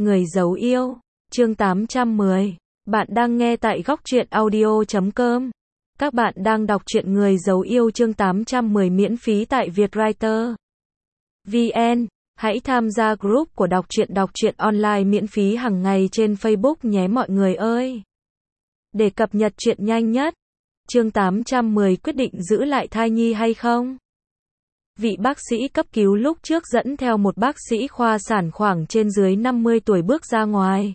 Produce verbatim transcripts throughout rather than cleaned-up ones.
Người giấu yêu, chương tám trăm mười. Bạn đang nghe tại góc truyện audio chấm com. Các bạn đang đọc truyện Người giấu yêu chương tám trăm mười miễn phí tại Vietwriter chấm vn. Hãy tham gia group của đọc truyện đọc truyện online miễn phí hàng ngày trên Facebook nhé mọi người ơi. Để cập nhật truyện nhanh nhất. Chương tám trăm mười quyết định giữ lại thai nhi hay không? Vị bác sĩ cấp cứu lúc trước dẫn theo một bác sĩ khoa sản khoảng trên dưới năm mươi tuổi bước ra ngoài.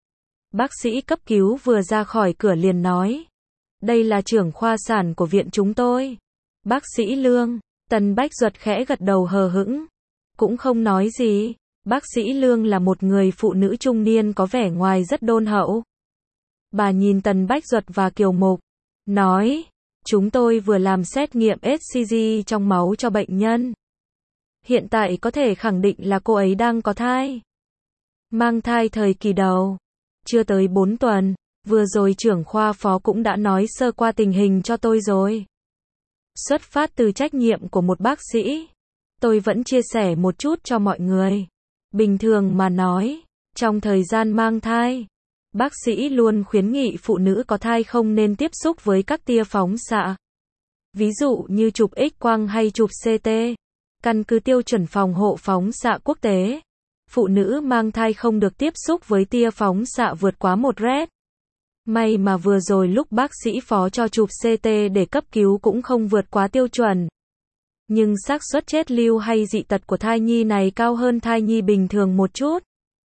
Bác sĩ cấp cứu vừa ra khỏi cửa liền nói. Đây là trưởng khoa sản của viện chúng tôi. Bác sĩ Lương, Tần Bách Duật khẽ gật đầu hờ hững. Cũng không nói gì. Bác sĩ Lương là một người phụ nữ trung niên có vẻ ngoài rất đôn hậu. Bà nhìn Tần Bách Duật và Kiều Mục. Nói. Chúng tôi vừa làm xét nghiệm ét xê giê trong máu cho bệnh nhân. Hiện tại có thể khẳng định là cô ấy đang có thai. Mang thai thời kỳ đầu. Chưa tới bốn tuần. Vừa rồi trưởng khoa phó cũng đã nói sơ qua tình hình cho tôi rồi. Xuất phát từ trách nhiệm của một bác sĩ. Tôi vẫn chia sẻ một chút cho mọi người. Bình thường mà nói, trong thời gian mang thai, bác sĩ luôn khuyến nghị phụ nữ có thai không nên tiếp xúc với các tia phóng xạ. Ví dụ như chụp X-quang hay chụp xê tê. Căn cứ tiêu chuẩn phòng hộ phóng xạ quốc tế, phụ nữ mang thai không được tiếp xúc với tia phóng xạ vượt quá một rét. May mà vừa rồi lúc bác sĩ phó cho chụp xê tê để cấp cứu cũng không vượt quá tiêu chuẩn. Nhưng xác suất chết lưu hay dị tật của thai nhi này cao hơn thai nhi bình thường một chút.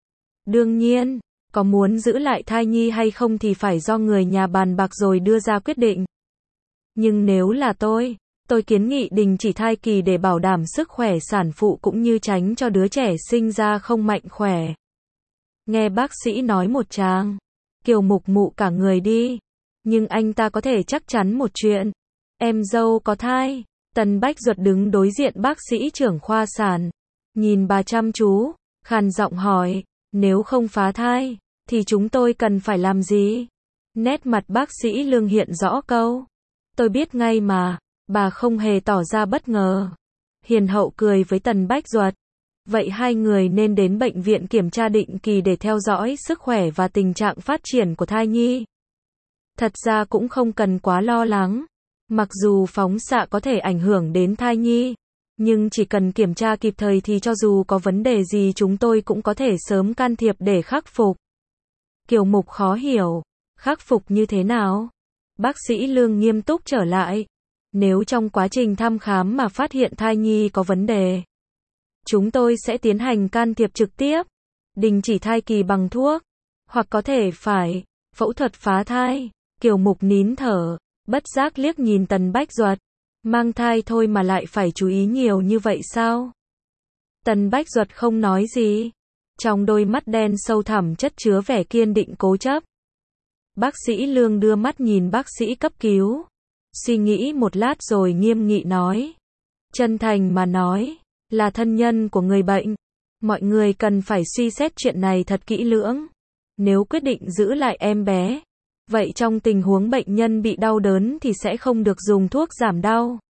Đương nhiên, có muốn giữ lại thai nhi hay không thì phải do người nhà bàn bạc rồi đưa ra quyết định. Nhưng nếu là tôi, tôi kiến nghị đình chỉ thai kỳ để bảo đảm sức khỏe sản phụ cũng như tránh cho đứa trẻ sinh ra không mạnh khỏe. Nghe bác sĩ nói một tràng, Kiều Mục mụ cả người đi. Nhưng anh ta có thể chắc chắn một chuyện. Em dâu có thai. Tần Bách Duật đứng đối diện bác sĩ trưởng khoa sản. Nhìn bà chăm chú, khàn giọng hỏi, nếu không phá thai, thì chúng tôi cần phải làm gì? Nét mặt bác sĩ Lương hiện rõ câu. Tôi biết ngay mà, bà không hề tỏ ra bất ngờ. Hiền hậu cười với Tần Bách Duật. Vậy hai người nên đến bệnh viện kiểm tra định kỳ để theo dõi sức khỏe và tình trạng phát triển của thai nhi. Thật ra cũng không cần quá lo lắng. Mặc dù phóng xạ có thể ảnh hưởng đến thai nhi, nhưng chỉ cần kiểm tra kịp thời thì cho dù có vấn đề gì chúng tôi cũng có thể sớm can thiệp để khắc phục. Kiều Mục khó hiểu. Khắc phục như thế nào? Bác sĩ Lương nghiêm túc trở lại. Nếu trong quá trình thăm khám mà phát hiện thai nhi có vấn đề, chúng tôi sẽ tiến hành can thiệp trực tiếp, đình chỉ thai kỳ bằng thuốc, hoặc có thể phải phẫu thuật phá thai. Kiều Mục nín thở, bất giác liếc nhìn Tần Bách Duật. Mang thai thôi mà lại phải chú ý nhiều như vậy sao? Tần Bách Duật không nói gì. Trong đôi mắt đen sâu thẳm chất chứa vẻ kiên định cố chấp. Bác sĩ Lương đưa mắt nhìn bác sĩ cấp cứu. Suy nghĩ một lát rồi nghiêm nghị nói. Chân thành mà nói, là thân nhân của người bệnh. Mọi người cần phải suy xét chuyện này thật kỹ lưỡng. Nếu quyết định giữ lại em bé, vậy trong tình huống bệnh nhân bị đau đớn thì sẽ không được dùng thuốc giảm đau.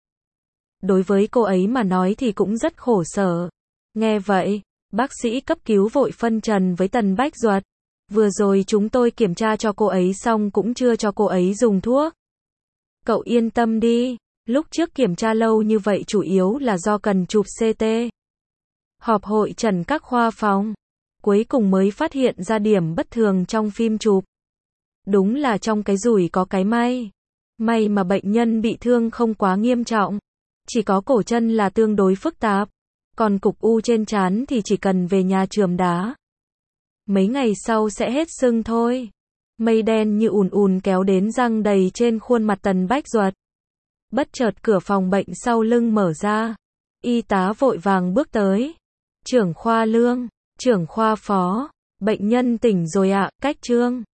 Đối với cô ấy mà nói thì cũng rất khổ sở. Nghe vậy, bác sĩ cấp cứu vội phân trần với Tần Bách Duật. Vừa rồi chúng tôi kiểm tra cho cô ấy xong cũng chưa cho cô ấy dùng thuốc. Cậu yên tâm đi, lúc trước kiểm tra lâu như vậy chủ yếu là do cần chụp xê tê. Họp hội trần các khoa phòng. Cuối cùng mới phát hiện ra điểm bất thường trong phim chụp. Đúng là trong cái rủi có cái may. May mà bệnh nhân bị thương không quá nghiêm trọng. Chỉ có cổ chân là tương đối phức tạp. Còn cục u trên trán thì chỉ cần về nhà chườm đá. Mấy ngày sau sẽ hết sưng thôi. Mây đen như ùn ùn kéo đến răng đầy trên khuôn mặt Tần Bách Duật. Bất chợt cửa phòng bệnh sau lưng mở ra. Y tá vội vàng bước tới. Trưởng khoa Lương, trưởng khoa phó. Bệnh nhân tỉnh rồi ạ, cách trương.